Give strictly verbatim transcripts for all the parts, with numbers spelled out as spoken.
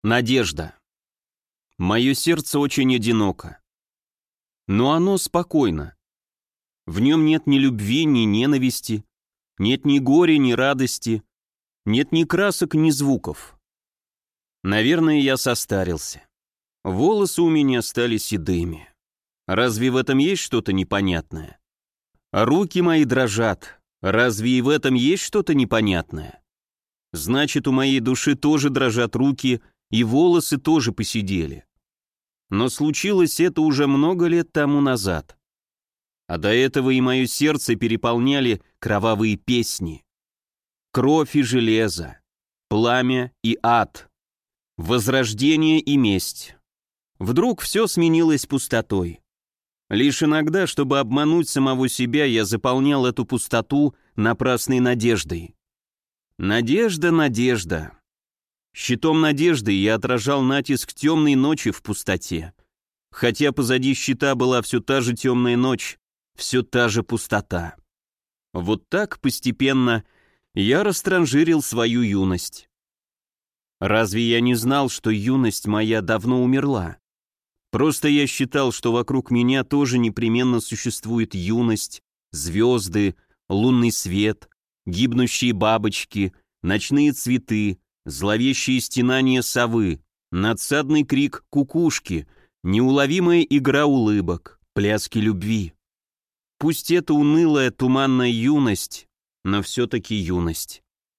Надежда. Мое сердце очень одиноко. Но оно спокойно. В нем нет ни любви, ни ненависти, нет ни горя, ни радости, нет ни красок, ни звуков. Наверное, я состарился. Волосы у меня стали седыми. Разве в этом есть что-то непонятное? Руки мои дрожат. Разве и в этом есть что-то непонятное? Значит, у моей души тоже дрожат руки, и волосы тоже поседели. Но случилось это уже много лет тому назад. А до этого и мое сердце переполняли кровавые песни. Кровь и железо, пламя и ад, возрождение и месть. Вдруг все сменилось пустотой. Лишь иногда, чтобы обмануть самого себя, я заполнял эту пустоту напрасной надеждой. Надежда, надежда. Щитом надежды я отражал натиск темной ночи в пустоте. Хотя позади щита была все та же темная ночь, все та же пустота. Вот так постепенно я растранжирил свою юность. Разве я не знал, что юность моя давно умерла? Просто я считал, что вокруг меня тоже непременно существует юность, звезды, лунный свет, гибнущие бабочки, ночные цветы, зловещие стенания совы, надсадный крик кукушки, неуловимая игра улыбок, пляски любви. Пусть это унылая туманная юность, но все-таки юность.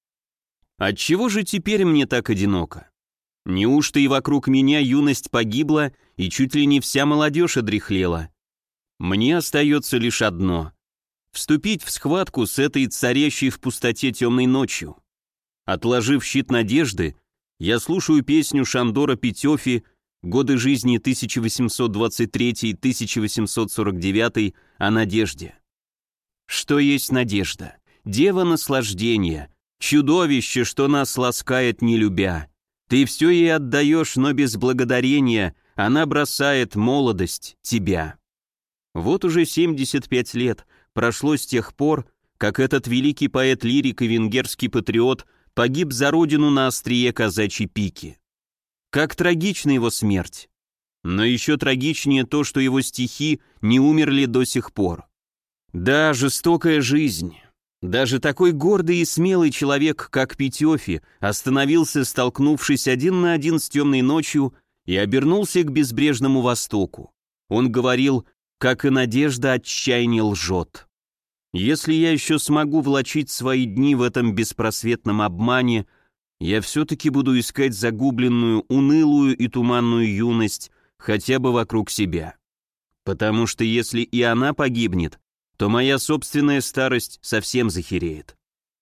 Отчего же теперь мне так одиноко? Неужто и вокруг меня юность погибла, и чуть ли не вся молодежь одряхлела? Мне остается лишь одно — вступить в схватку с этой царящей в пустоте темной ночью. Отложив щит надежды, я слушаю песню Шандора Петёфи «Годы жизни тысяча восемьсот двадцать третий — тысяча восемьсот сорок девятый» о надежде. Что есть надежда? Дева наслаждения, чудовище, что нас ласкает не любя. Ты все ей отдаешь, но без благодарения она бросает молодость тебя. Вот уже семьдесят пять лет прошло с тех пор, как этот великий поэт-лирик и венгерский патриот погиб за родину на острие казачьей пики. Как трагична его смерть. Но еще трагичнее то, что его стихи не умерли до сих пор. Да, жестокая жизнь. Даже такой гордый и смелый человек, как Петёфи, остановился, столкнувшись один на один с темной ночью, и обернулся к безбрежному востоку. Он говорил, как и надежда отчаяние лжет. Если я еще смогу влачить свои дни в этом беспросветном обмане, я все-таки буду искать загубленную, унылую и туманную юность хотя бы вокруг себя. Потому что если и она погибнет, то моя собственная старость совсем захереет.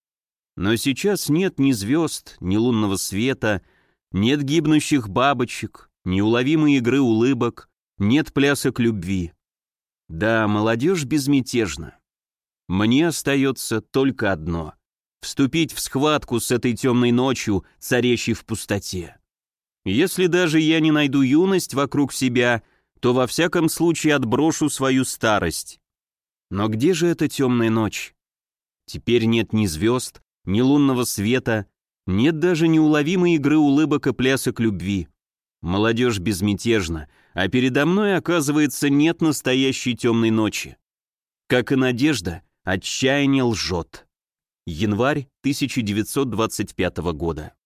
Но сейчас нет ни звезд, ни лунного света, нет гибнущих бабочек, неуловимой игры улыбок, нет плясок любви. Да, молодежь безмятежна. Мне остается только одно — вступить в схватку с этой темной ночью, царящей в пустоте. Если даже я не найду юность вокруг себя, то во всяком случае отброшу свою старость. Но где же эта темная ночь? Теперь нет ни звезд, ни лунного света, нет даже неуловимой игры улыбок и плясок любви. Молодежь безмятежна, а передо мной, оказывается, нет настоящей темной ночи. Как и надежда, отчаяние лжет. Январь тысяча девятьсот двадцать пятого года.